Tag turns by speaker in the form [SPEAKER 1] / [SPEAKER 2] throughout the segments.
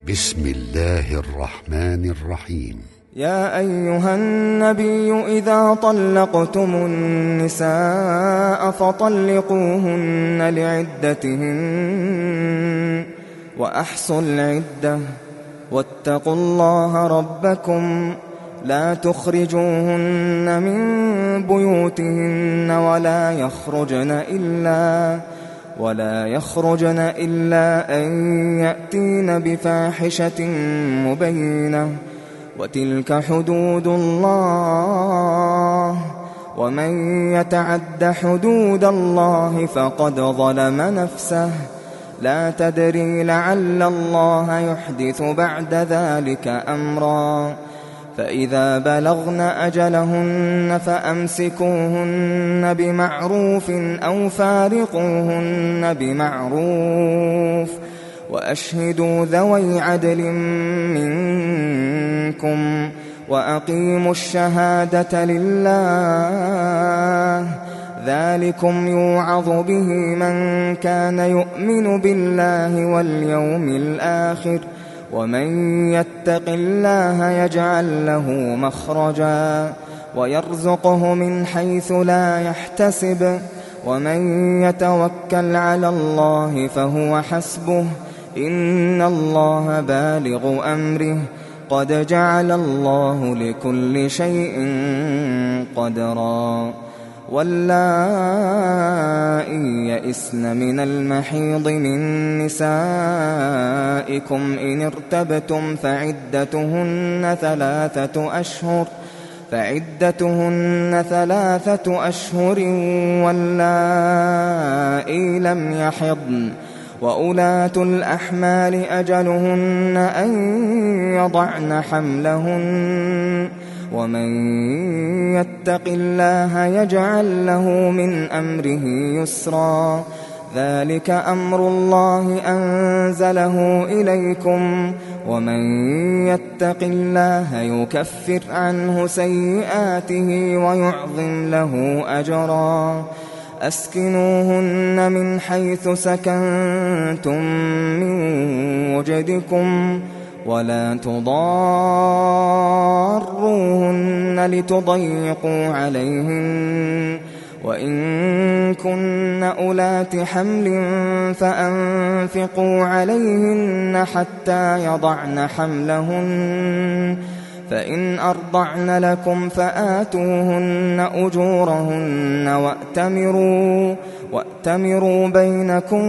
[SPEAKER 1] بسم الله الرحمن الرحيم.
[SPEAKER 2] يا أيها النبي إذا طلقتم النساء فطلقوهن لعدتهن وأحصوا العدة واتقوا الله ربكم لا تخرجوهن من بيوتهن ولا يخرجن إلا أن يأتين بفاحشة مبينة وتلك حدود الله ومن يتعد حدود الله فقد ظلم نفسه لا تدري لعل الله يحدث بعد ذلك أمرا فإذا بلغن أجلهن فأمسكوهن بمعروف أو فارقوهن بمعروف وأشهدوا ذوي عدل منكم وأقيموا الشهادة لله ذلكم يوعظ به من كان يؤمن بالله واليوم الآخر ومن يتق الله يجعل له مخرجا ويرزقه من حيث لا يحتسب ومن يتوكل على الله فهو حسبه إن الله بالغ أمره قد جعل الله لكل شيء قدرا واللائي يئسن من المحيض من نسائكم إن ارتبتم فعدتهن 3 أشهر واللائي لم يحضن وأولاة الأحمال أجلهن أن يضعن حملهن ومن يتق الله يجعل له من أمره يسرا ذلك أمر الله أنزله إليكم ومن يتق الله يكفر عنه سيئاته ويعظم له أجرا أسكنوهن من حيث سكنتم من وجدكم ولا تضاروهن لتضيقوا عليهن وإن كن أولات حمل فأنفقوا عليهن حتى يضعن حملهن فإن أرضعن لكم فآتوهن أجورهن وأتمروا بينكم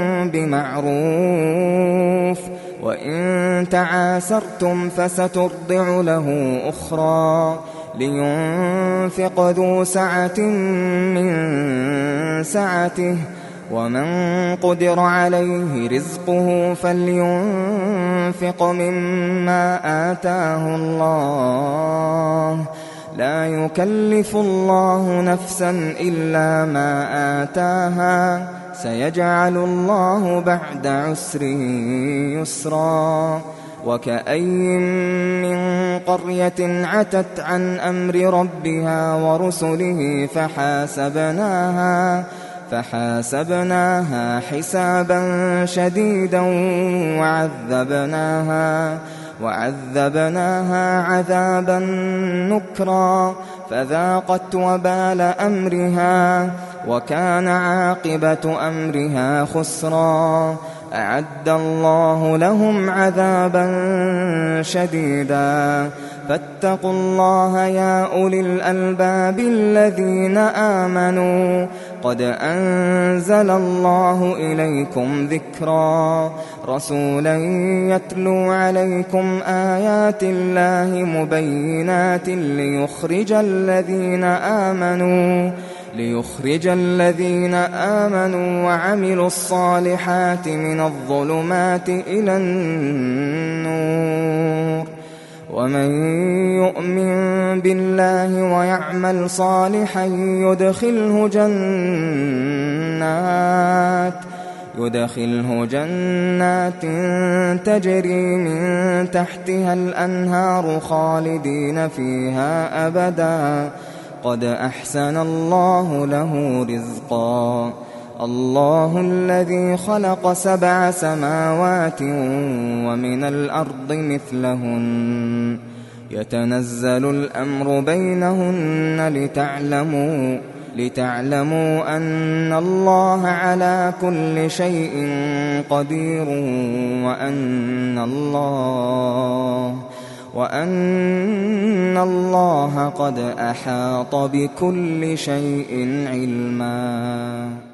[SPEAKER 2] بمعروف وإن تعاسرتم فسترضع له أخرى لينفق ذو سعة من سعته ومن قدر عليه رزقه فلينفق مما آتاه الله لا يكلف الله نفسا إلا ما آتاها سيجعل الله بعد عسر يسرا وكأين من قرية عتت عن أمر ربها ورسله فحاسبناها حسابا شديدا وعذبناها عذابا نكرا فذاقت وبال أمرها وكان عاقبة أمرها خسرا أعد الله لهم عذابا شديدا فاتقوا الله يا أولي الألباب الذين آمنوا قد أنزل الله إليكم ذكرا رسولا يتلو عليكم آيات الله مبينات ليخرج الذين آمنوا وعملوا الصالحات من الظلمات إلى النور ومن يؤمن بالله ويعمل صالحا يدخله جنات تجري من تحتها الأنهار خالدين فيها أبدا قد أحسن الله له رزقا الله الذي خلق 7 سماوات ومن الأرض مثلهن يتنزل الأمر بينهن لتعلموا أن الله على كل شيء قدير وأن الله قد أحاط بكل شيء علما.